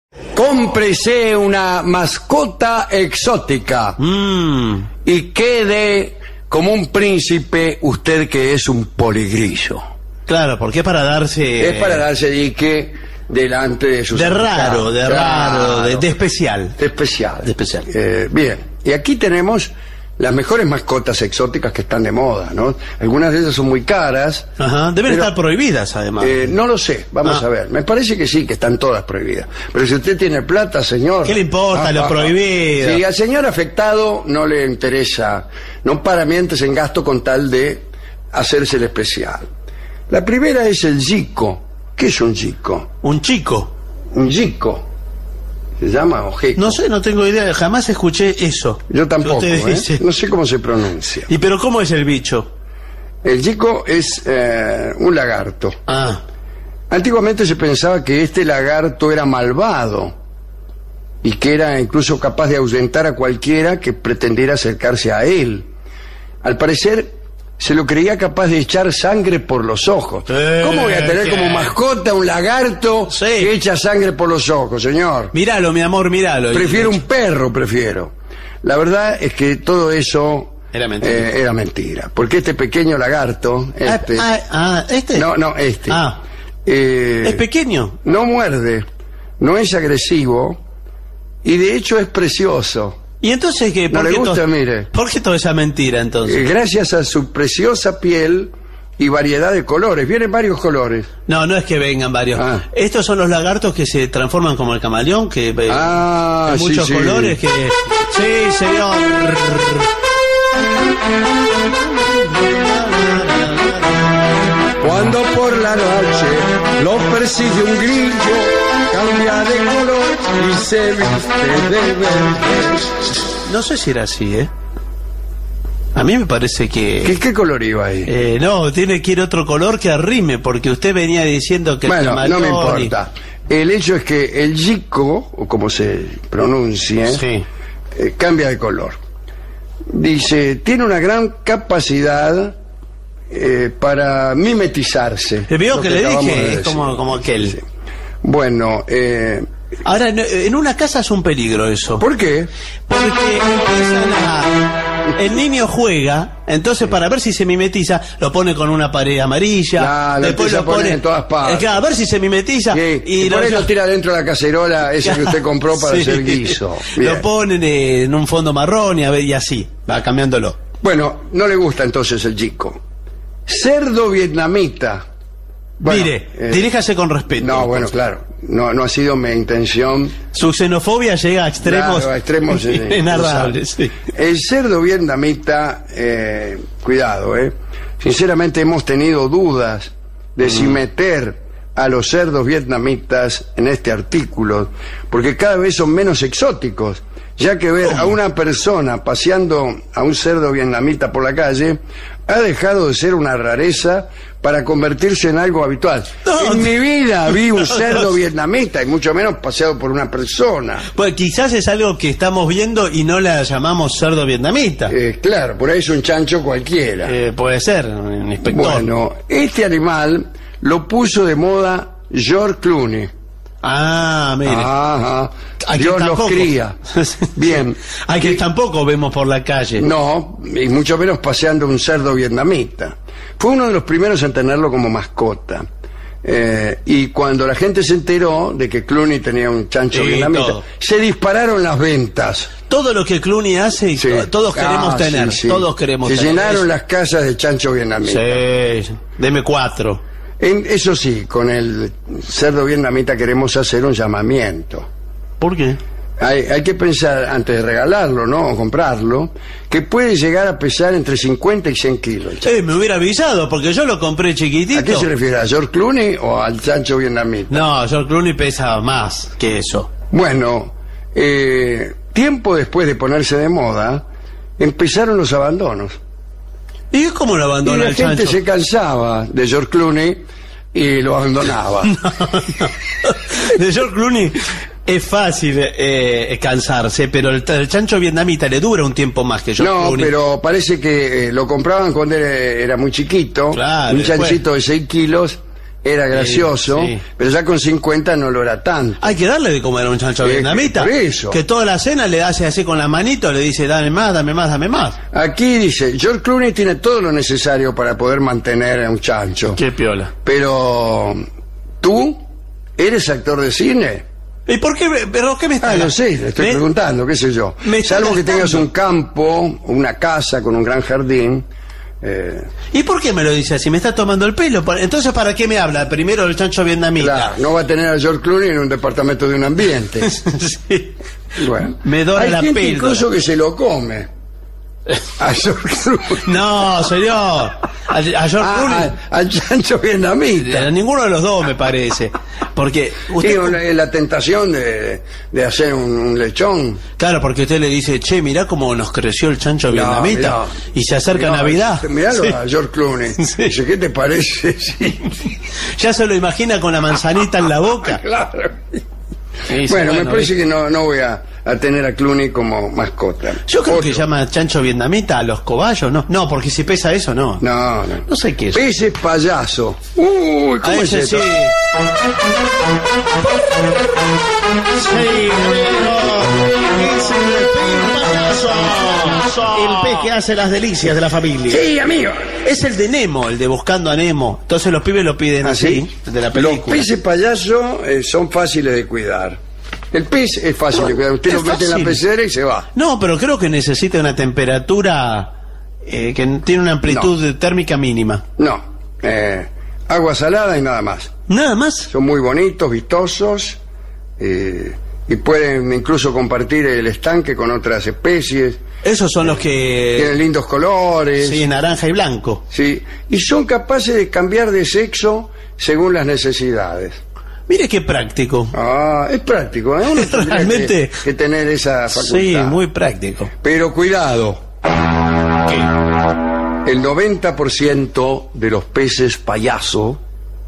Cómprese una mascota exótica y quede como un príncipe usted que es un poligrillo. Claro, porque es para darse... Es para darse dique delante de sus... De raro, de especial. De especial. De especial. Bien, y aquí tenemos las mejores mascotas exóticas que están de moda, ¿no? Algunas de ellas son muy caras. Ajá, deben estar prohibidas, además. No lo sé, vamos a ver. Me parece que sí, que están todas prohibidas. Pero si usted tiene plata, señor... ¿Qué le importa lo prohibido? Si al señor afectado no le interesa, no para mientes en gasto con tal de hacerse el especial. La primera es el gico. ¿Qué es un gico? Un chico. Un gico. ¿Se llama o geco? No sé, no tengo idea, jamás escuché eso. Yo tampoco, no sé cómo se pronuncia. ¿Y pero cómo es el bicho? El gico es un lagarto. Ah. Antiguamente se pensaba que este lagarto era malvado y que era incluso capaz de ahuyentar a cualquiera que pretendiera acercarse a él. Al parecer se lo creía capaz de echar sangre por los ojos. ¿Cómo voy a tener como mascota un lagarto que echa sangre por los ojos, señor? Míralo, mi amor, míralo. Prefiero un perro, prefiero. La verdad es que todo eso era mentira. Porque este pequeño lagarto... ¿este? No, este. ¿Es pequeño? No muerde, no es agresivo y de hecho es precioso. ¿Y entonces qué? ¿No le gusta, mire? ¿Por qué toda esa mentira, entonces? Gracias a su preciosa piel y variedad de colores. Vienen varios colores. No es que vengan varios. Estos son los lagartos que se transforman como el camaleón, que en muchos colores. Que... Sí, señor. Cuando por la noche lo persigue un grillo, cambia de color y se viste de verde. No sé si era así, A mí me parece que... ¿Qué color iba ahí? No, quiere otro color que arrime, porque usted venía diciendo que... Bueno, no me importa. El hecho es que el gico, o como se pronuncia, cambia de color. Dice, tiene una gran capacidad para mimetizarse. Veo que le dije, es como aquel. Sí. Bueno, ahora, en una casa es un peligro eso. ¿Por qué? Porque el niño juega, entonces para ver si se mimetiza, lo pone con una pared amarilla, después lo pone en todas partes. A ver si se mimetiza. Y por eso lo tira dentro de la cacerola esa que usted compró para hacer guiso. Lo ponen en un fondo marrón y así, va cambiándolo. Bueno, no le gusta entonces el gico. Cerdo vietnamita. Bueno, mire, diríjase con respeto. No, bueno, claro. No ha sido mi intención. Su xenofobia llega a extremos, inarrables. Sí. El cerdo vietnamita, cuidado, sinceramente hemos tenido dudas de si meter a los cerdos vietnamitas en este artículo, porque cada vez son menos exóticos, ya que ver a una persona paseando a un cerdo vietnamita por la calle ha dejado de ser una rareza para convertirse en algo habitual. En mi vida vi un cerdo vietnamita, y mucho menos paseado por una persona. Pues quizás es algo que estamos viendo y no la llamamos cerdo vietnamita. Claro, por ahí es un chancho cualquiera. Puede ser, un inspector. Bueno, este animal lo puso de moda George Clooney. Mire. Ajá. Dios los cría. Bien. A que tampoco vemos por la calle. No, y mucho menos paseando un cerdo vietnamita. Fue uno de los primeros en tenerlo como mascota. Y cuando la gente se enteró de que Clooney tenía un chancho vietnamita, se dispararon las ventas. Todo lo que Clooney hace, y todos queremos tener. Todos queremos tener. Se llenaron las casas de chancho vietnamita. Sí, deme 4. Eso sí, con el cerdo vietnamita queremos hacer un llamamiento. ¿Por qué? Hay que pensar, antes de regalarlo, ¿no? O comprarlo, que puede llegar a pesar entre 50 y 100 kilos. Me hubiera avisado, porque yo lo compré chiquitito. ¿A qué se refiere? ¿A George Clooney o al chancho vietnamita? No, George Clooney pesa más que eso. Bueno, tiempo después de ponerse de moda, empezaron los abandonos. ¿Y cómo lo abandona el chancho? La gente se cansaba de George Clooney y lo abandonaba. De George Clooney es fácil cansarse, pero el chancho vietnamita le dura un tiempo más que George Clooney. No, pero parece que lo compraban cuando era muy chiquito, claro, un chanchito de 6 kilos, era gracioso, sí. pero ya con 50 no lo era tanto. Hay que darle de comer a un chancho vietnamita. Por eso. Que toda la cena le hace así con la manito, le dice, dame más, dame más, dame más. Aquí dice, George Clooney tiene todo lo necesario para poder mantener a un chancho. Qué piola. Pero, ¿tú eres actor de cine? ¿Y por qué? ¿Pero qué me está? No sé, le estoy preguntando, qué sé yo. Salvo que tengas un campo, una casa con un gran jardín. ¿Y por qué me lo dice así? ¿Me está tomando el pelo? Entonces, ¿para qué me habla? Primero el chancho vietnamita. Claro, no va a tener a George Clooney en un departamento de un ambiente. Sí. Bueno, Me dora la gente píldora. incluso que se lo come. A George Clooney. No, señor. A George Clooney. Al chancho vietnamita. A ninguno de los dos, me parece. Porque usted... Sí, la tentación de hacer un lechón. Claro, porque usted le dice, che, mirá cómo nos creció el chancho vietnamita. Mirá, y se acerca Navidad. Miralo Sí. a George Clooney. Sí. Dice, ¿qué te parece? Sí. Ya se lo imagina con la manzanita en la boca. Claro. Sí, Bueno, me parece ¿ves? que no voy a tener a Clooney como mascota. Yo creo Otro. que llama chancho vietnamita a los cobayos, ¿no? No, porque si pesa eso, no. No. No sé qué es. Peces payaso. Uy, A ¿cómo es ese eso? sí. Sí, el pez que hace las delicias de la familia. Sí, amigo. Es el de Nemo, el de Buscando a Nemo. Entonces los pibes lo piden así, de la Los película. peces payaso son fáciles de cuidar. El pez es fácil de cuidar. Usted Es lo mete en la fácil. pecera y se va. No, pero creo que necesita una temperatura que tiene una amplitud térmica mínima. No. Agua salada y nada más. Nada más. Son muy bonitos, vistosos, y pueden incluso compartir el estanque con otras especies. Esos son los Tienen que... lindos colores. Sí, naranja y blanco. Sí, y son capaces de cambiar de sexo según las necesidades. Mire qué práctico. Es práctico, ¿eh? Uno tendría Realmente. que tener esa facultad. Sí, muy práctico. Pero cuidado, ¿Qué? el 90% de los peces payaso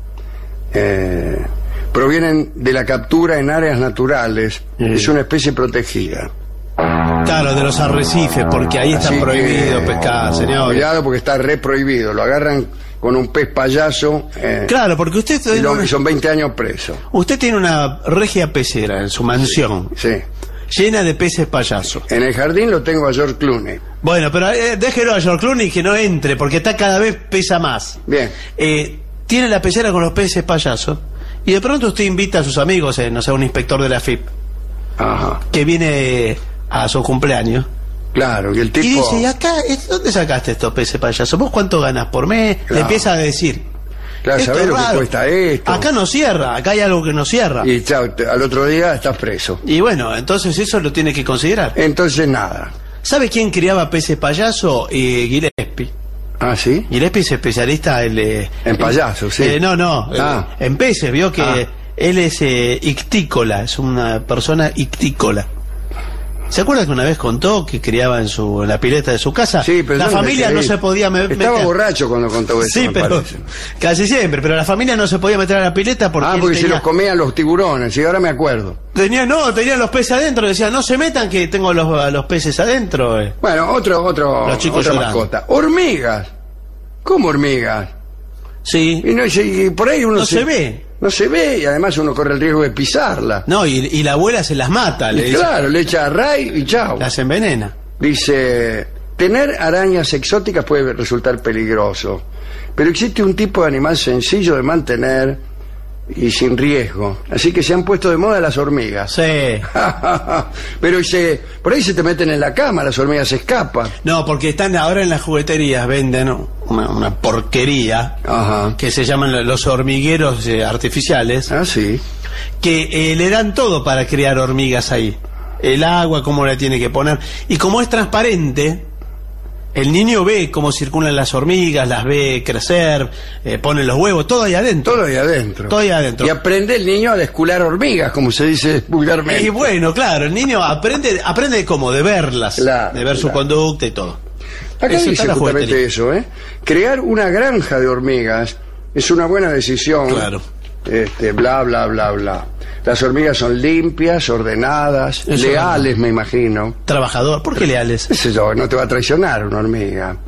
provienen de la captura en áreas naturales. Es una especie protegida. Claro, de los arrecifes, porque ahí está Así prohibido que, pescar, señor. Cuidado porque está re prohibido. Lo agarran con un pez payaso. Claro, porque usted Y son 20 años presos. usted tiene una regia pecera en su mansión, Sí. llena de peces payasos. En el jardín lo tengo a George Clooney. Bueno, pero déjelo a George Clooney que no entre, porque está cada vez pesa más. Bien. Tiene la pecera con los peces payasos, y de pronto usted invita a sus amigos, no sé, a un inspector de la FIP, Ajá. que viene a su cumpleaños. Claro, y el tipo... Y dice, ¿y acá, dónde sacaste estos peces payasos? ¿Vos cuánto ganas por mes? Claro. Le empieza a decir. Claro, "Esto ¿sabés es lo que raro. cuesta esto?" Acá no cierra, acá hay algo que no cierra. Y chao, al otro día estás preso. Y bueno, entonces eso lo tiene que considerar. Entonces nada. ¿Sabe quién criaba peces payaso? Gillespie. ¿Ah, sí? Gillespie es especialista En payasos, sí. No, en peces, vio que él es ictícola, es una persona ictícola. ¿Se acuerda que una vez contó que criaba en la pileta de su casa? Sí, pero la yo no familia me no creí. se podía Estaba meter. borracho cuando contó eso, Sí, me pero parece. casi siempre, pero la familia no se podía meter a la pileta porque él Porque se tenía, los comían los tiburones, y ahora me acuerdo. tenían los peces adentro, decían, no se metan que tengo los peces adentro. Bueno, Los chicos otra llorando. mascota. Hormigas. ¿Cómo hormigas? Sí, Y por ahí uno no se ve. No se ve, y además uno corre el riesgo de pisarla. No, y la abuela se las mata, le Y dice, claro, le echa ray y chao. las envenena. Dice, tener arañas exóticas puede resultar peligroso, pero existe un tipo de animal sencillo de mantener y sin riesgo. Así que se han puesto de moda las hormigas. Sí. Pero por ahí se te meten en la cama, las hormigas se escapan. No, porque están ahora en las jugueterías, venden una porquería Ajá. que se llaman los hormigueros artificiales, Ah, sí. que le dan todo para criar hormigas ahí. El agua, cómo la tiene que poner. Y como es transparente, el niño ve cómo circulan las hormigas, las ve crecer, ponen los huevos, todo ahí adentro. Todo ahí adentro. Todo ahí adentro. Y aprende el niño a descular hormigas, como se dice vulgarmente. Y bueno, claro, el niño aprende cómo, de verlas, Claro, de ver su claro. conducta y todo. Acá Eso está dice en la justamente juguetería. eso, ¿eh? Crear una granja de hormigas es una buena decisión. Claro. Bla, bla, bla, bla. Las hormigas son limpias, ordenadas, Eso leales, me imagino. Trabajador, ¿por qué leales? Qué sé yo, no te va a traicionar una hormiga.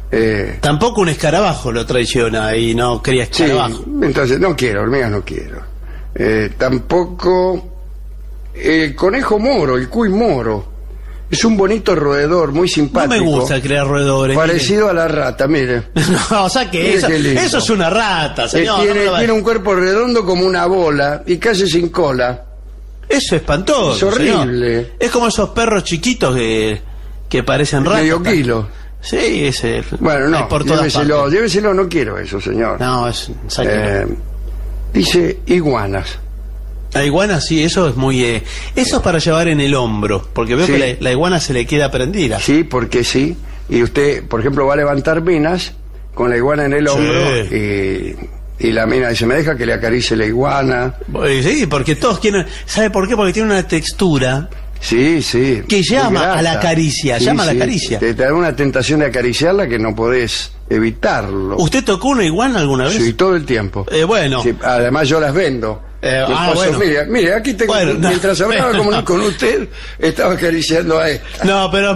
Tampoco un escarabajo lo traiciona y no cría Sí, escarabajo. entonces no quiero, hormigas no quiero. Tampoco el conejo moro, el cuy moro. Es un bonito roedor, muy No simpático. me gusta crear roedores. Parecido a la rata, mire. No, o sea que Mire eso, qué lindo. eso es una rata, señor. Tiene, no me lo tiene va- un cuerpo redondo como una bola y casi sin cola. Eso es espantoso. Es horrible. Señor. Es como esos perros chiquitos que parecen ratas. Medio kilo. Sí, ese. Bueno, hay no, por todas lléveselo, partes. lléveselo, no quiero eso, señor. No, sáquelo. Dice iguanas. La iguana, sí, eso es muy... eso es para llevar en el hombro, porque veo Sí. que la iguana se le queda prendida. Sí, porque sí. Y usted, por ejemplo, va a levantar minas con la iguana en el hombro y la mina dice, me deja que le acaricie la iguana. Sí, porque todos quieren... ¿Sabe por qué? Porque tiene una textura Sí, sí. que muy llama grata. a la caricia, Sí, llama a la sí. caricia. Te da una tentación de acariciarla que no podés evitarlo. ¿Usted tocó una iguana alguna vez? Sí, todo el tiempo. Bueno. Sí, además yo las vendo. Mi esposo, bueno. Mire, aquí tengo, Bueno, no. mientras hablaba con usted, estaba acariciando a esta. No, pero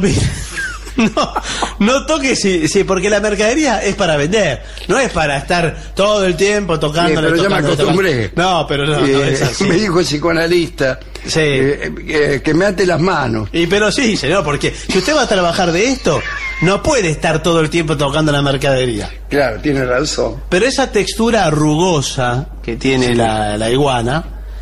no toque sí, porque la mercadería es para vender, no es para estar todo el tiempo tocando. Pero ya me acostumbré. No, pero no es así. Me dijo el psicoanalista Sí. que me ate las manos. Pero sí, señor, porque si usted va a trabajar de esto, no puede estar todo el tiempo tocando la mercadería. Claro, tiene razón. Pero esa textura rugosa que tiene la iguana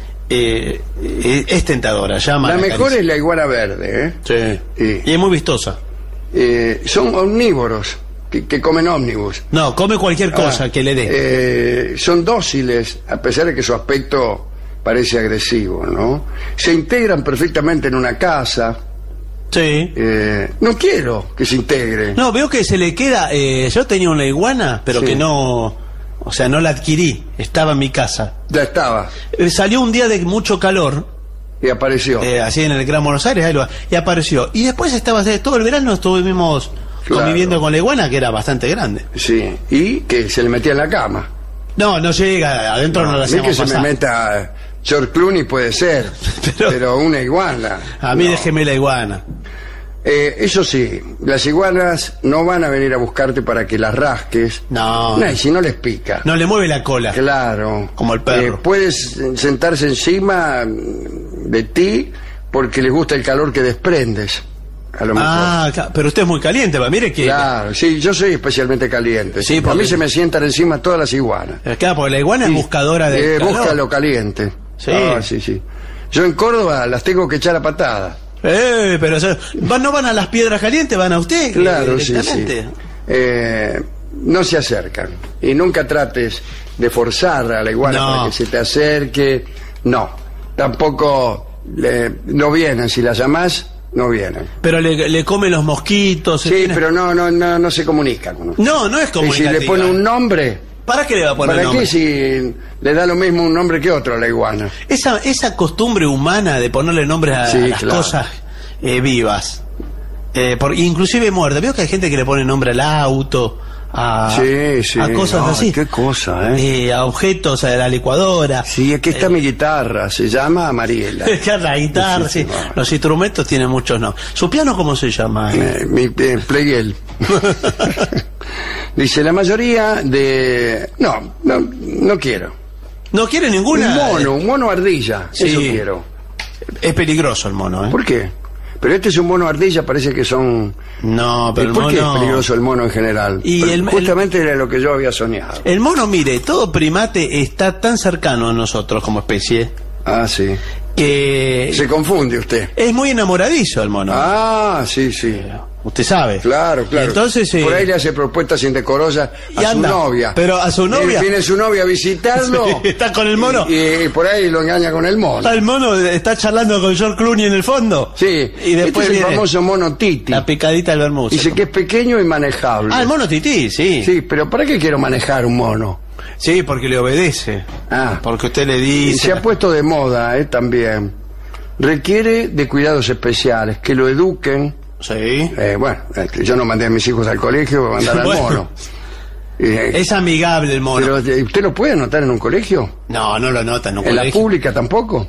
es tentadora, llama La a la mejor caricia. es la iguana verde, ¿eh? Sí. Sí. Y es muy vistosa. Son omnívoros, que comen ómnibus. No, come cualquier cosa que le dé. Son dóciles, a pesar de que su aspecto parece agresivo, ¿no? Se integran perfectamente en una casa. Sí. No quiero que se integre. No, veo que se le queda... yo tenía una iguana, pero Sí. que no... O sea, no la adquirí. Estaba en mi casa. Ya estaba, Salió un día de mucho calor, y apareció. así en el Gran Buenos Aires, y apareció. Y después todo el verano estuvimos Claro. conviviendo con la iguana, que era bastante grande. Sí, y que se le metía en la cama. No llega, adentro no la a mí hacemos que se pasar. me meta George Clooney puede ser, pero una iguana. A mí no. déjeme la iguana. Eso sí, las iguanas no van a venir a buscarte para que las rasques. No. Y si no les pica. No le mueve la cola. Claro. Como el perro. Puedes sentarse encima de ti porque les gusta el calor que desprendes. A lo mejor. Pero usted es muy caliente, mire que... Claro, sí, yo soy especialmente caliente. Sí, A porque- mí se me sientan encima todas las iguanas. Claro, porque la iguana es buscadora de Busca lo caliente. Sí. Sí. Yo en Córdoba las tengo que echar a patada. Pero no van a las piedras calientes, van a usted. Claro, sí. directamente. No se acercan. Y nunca trates de forzar a la iguana No. para que se te acerque. No. Tampoco no vienen. Si las llamás, no vienen. Pero le come los mosquitos. Sí, pero no se comunican con usted. No es Y si comunicativa. le pone un nombre, ¿Para qué le va a poner ¿para nombre? qué si le da lo mismo un nombre que otro a la iguana? Esa costumbre humana de ponerle nombres a Sí, las claro. cosas vivas, inclusive muertas. Veo que hay gente que le pone nombre al auto, a cosas Ay, así. qué cosa, ¿eh? A objetos, a la licuadora. Sí, aquí está mi guitarra, se llama Mariela. La guitarra, sí. Los instrumentos tienen muchos nombres. ¿Su piano cómo se llama? Mi Pleguel. Dice, la mayoría de... No quiero. ¿No quiere ninguna? Un mono ardilla, Sí. eso quiero. Es peligroso el mono, ¿eh? ¿Por qué? Pero este es un mono ardilla, parece que son... No, pero el ¿Por qué es mono... peligroso el mono en general? Y Pero el- justamente era lo que yo había soñado. El mono, mire, todo primate está tan cercano a nosotros como especie Ah, sí. que Se confunde usted. es muy enamoradizo el mono. Ah, sí. Usted sabe. Claro. Y entonces, por ahí le hace propuestas indecorosas y a anda. su novia. Pero a su novia. Viene su novia a visitarlo. Sí, está con el mono. Y por ahí lo engaña con el mono. El mono está charlando con George Clooney en el fondo. Sí. Y después este es el viene famoso mono Titi. la picadita del vermouth. Dice que es pequeño y manejable. El mono tití, sí. Sí, pero ¿para qué quiero manejar un mono? Sí, porque le obedece. Ah. Porque usted le Y dice... se ha puesto de moda, también. Requiere de cuidados especiales, que lo eduquen. Sí. Yo no mandé a mis hijos al colegio para mandar al Bueno. mono. Es amigable el mono. Pero ¿usted lo puede anotar en un colegio? No lo nota en un ¿En la colegio. pública tampoco?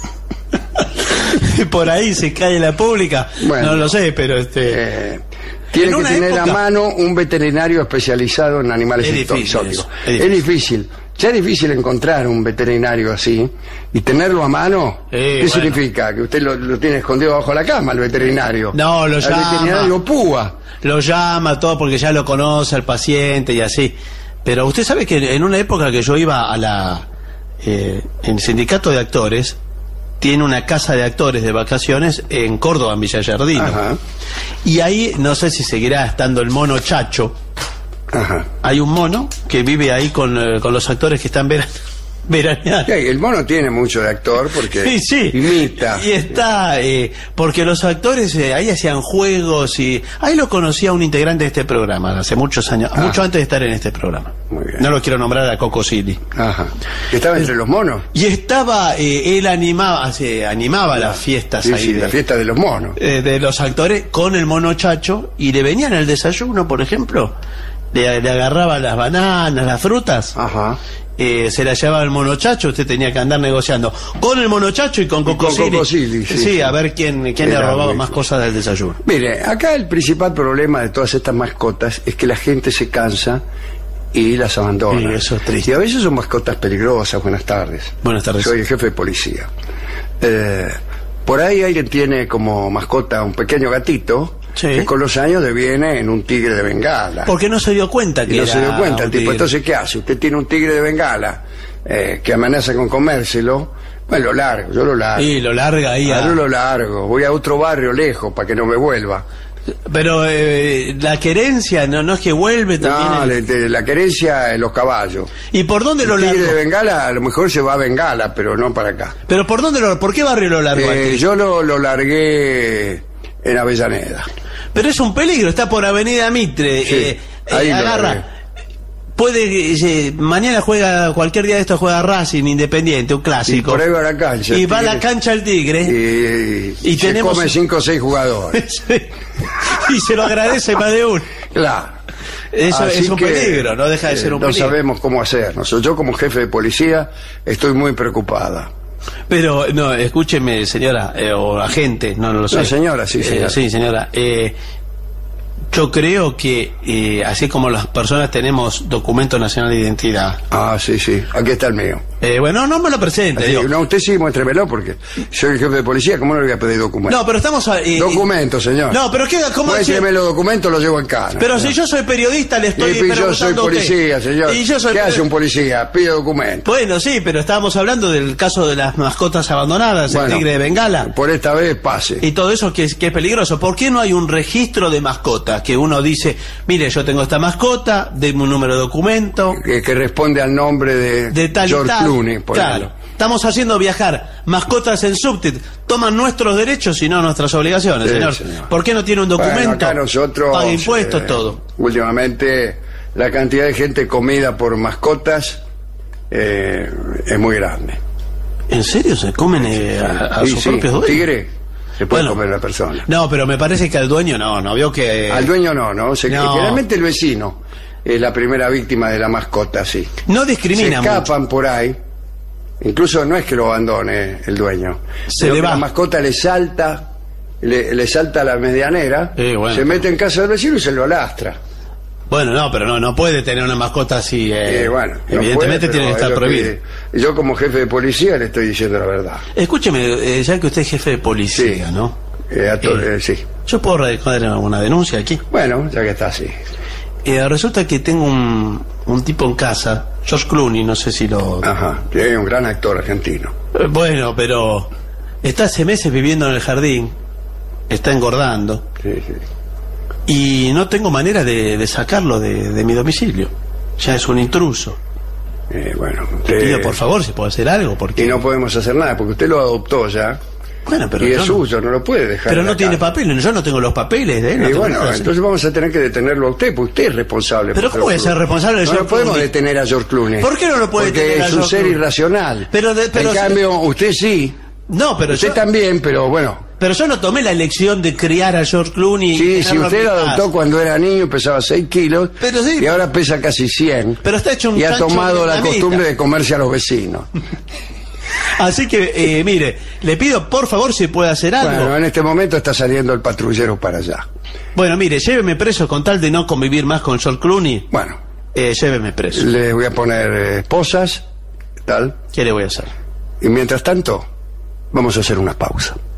Por ahí se cae la pública. Bueno. No lo sé, pero Tiene En que una tener a época- mano un veterinario especializado en animales Es difícil exóticos. eso, es difícil. Ya es difícil encontrar un veterinario así y tenerlo a mano. ¿Qué bueno. significa? Que usted lo tiene escondido bajo la cama, el veterinario. No, lo Al llama. veterinario púa. Lo llama todo porque ya lo conoce al paciente y así. Pero usted sabe que en una época que yo iba a en el sindicato de actores, tiene una casa de actores de vacaciones en Córdoba, en Villa Giardino. Ajá. Y ahí, no sé si seguirá estando el mono Chacho. Ajá. Hay un mono que vive ahí con los actores que están veraneando. Sí, el mono tiene mucho de actor porque Sí, sí. imita. Y está, porque los actores ahí hacían juegos y ahí lo conocía un integrante de este programa hace muchos años, mucho antes de estar en este programa. Muy bien. No lo quiero nombrar a Coco Silly. Ajá. ¿Que estaba entre los monos? Y estaba, él animaba las fiestas Sí, ahí sí, la fiesta de los monos. de los actores con el mono Chacho y le venían al desayuno, por ejemplo, le agarraba las bananas, las frutas. Ajá. Se la llevaba el monochacho, usted tenía que andar negociando con el monochacho y con Coco con Coco Silly. Silly, Sí, sí. a ver quién le Era robaba muy más difícil. cosas del desayuno. Mire, acá el principal problema de todas estas mascotas es que la gente se cansa y las abandona. Sí, eso es triste. Y a veces son mascotas peligrosas. Buenas tardes. Buenas tardes. Soy el jefe de policía. Por ahí alguien tiene como mascota un pequeño gatito Sí. que con los años deviene en un tigre de Bengala. Porque no se dio cuenta Y que no era se dio cuenta el un tipo. tigre. Entonces, ¿qué hace? Usted tiene un tigre de Bengala que amenaza con comérselo. Bueno, lo largo, yo lo largo. Y lo larga ahí. Yo lo largo. Voy a otro barrio lejos para que no me vuelva. Pero la querencia no es que vuelve también. No, la querencia en los caballos. ¿Y por dónde lo El tigre largó? de Bengala a lo mejor se va a Bengala, pero no para acá. Pero ¿por qué barrio lo largó? aquí? Yo lo largué en Avellaneda. Pero es un peligro, está por Avenida Mitre. Sí, ahí lo agarra. largué. Mañana cualquier día de esto juega Racing Independiente, un Y clásico. por ahí va a la cancha. Y el va a la tigre, cancha el tigre. Y se tenemos- come 5 o 6 jugadores. Y se lo agradece más de uno. Claro. Eso Así es un que, peligro, no deja de ser un no peligro. sabemos cómo hacernos. Yo como jefe de policía estoy muy preocupada. Pero, no, escúcheme, señora, o agente, no lo sé. No, señora, sí, señora. Sí, señora. Yo creo que, así como las personas tenemos documento nacional de identidad, Ah, sí, sí. Aquí está el mío. bueno, no me lo presente, Así digo. que, no, usted sí, muéstremelo porque soy el jefe de policía. ¿Cómo no le voy a pedir documentos? No, pero estamos... Documentos, señor. No, pero ¿cómo Muéstreme los documentos, los llevo en casa. Pero si yo soy periodista, le estoy Y yo soy preguntando a usted. policía, señor. Y yo soy ¿Qué hace peri- un policía? Pide documentos. Bueno, sí, pero estábamos hablando del caso de las mascotas abandonadas, el Bueno, tigre de Bengala. Por esta vez pase. Y todo eso que es peligroso. ¿Por qué no hay un registro de mascotas? Que uno dice, mire, yo tengo esta mascota, denme un número de documento, Que responde al nombre de tal y George tal. Clooney, por Claro. ejemplo. Estamos haciendo viajar mascotas en subtit. Toman nuestros derechos y no nuestras obligaciones, Sí, señor. señor. ¿Por qué no tiene un documento? Bueno, acá nosotros... Paga impuestos, todo. Últimamente, la cantidad de gente comida por mascotas es muy grande. ¿En serio se comen a Y sus sí, propios un dueños? tigre se puede Bueno. comer a la persona. No, pero me parece que al dueño no vio que... Al dueño no. No. Generalmente el vecino es la primera víctima de la mascota, sí. No Se discrimina mucho. escapan por ahí. Incluso no es que lo abandone el dueño. Se sino le que va. La mascota le salta a la medianera, Bueno, se mete en casa del vecino y se lo lastra. Bueno, no, pero no puede tener una mascota así. Bueno, no evidentemente puede, tiene que pero estar es lo prohibido. Yo como jefe de policía le estoy diciendo la verdad. Escúcheme, ya que usted es jefe de policía, Sí. ¿no? Sí. ¿Yo puedo recordar alguna denuncia aquí? Bueno, ya que está así. Resulta que tengo un tipo en casa, George Clooney, no sé si lo... Ajá, que es un gran actor argentino. Bueno, pero está hace meses viviendo en el jardín, está engordando, Sí, sí. y no tengo manera de sacarlo de mi domicilio. Ya es un intruso. Bueno, Pido usted... por favor si puedo hacer algo, porque... Y no podemos hacer nada, porque usted lo adoptó ya. Bueno, pero Y yo es no- suyo, no lo puede dejar. Pero en no la tiene casa. papeles, yo no tengo los papeles de él. no Y tengo bueno, nada. entonces vamos a tener que detenerlo a usted, porque usted es responsable. Pero por ¿cómo voy a George ser Clooney? responsable de No George lo podemos Clooney? detener a George Clooney. ¿Por qué no lo puede Porque detener a es un George ser Clooney? irracional. Pero en cambio, usted sí. No, pero Usted yo, también, pero bueno. pero yo no tomé la elección de criar a George Clooney. y Sí, si tenerlo usted en lo mi adoptó casa. cuando era niño y pesaba 6 kilos. Pero sí. Y ahora pesa casi 100. Pero está hecho un Y ha chancho tomado la vietnamita. costumbre de comerse a los vecinos. Así que, mire, le pido por favor si puede hacer algo. Bueno, en este momento está saliendo el patrullero para allá. Bueno, mire, lléveme preso con tal de no convivir más con George Clooney. Bueno, lléveme preso. le voy a poner esposas, tal. ¿Qué le voy a hacer? Y mientras tanto, vamos a hacer una pausa.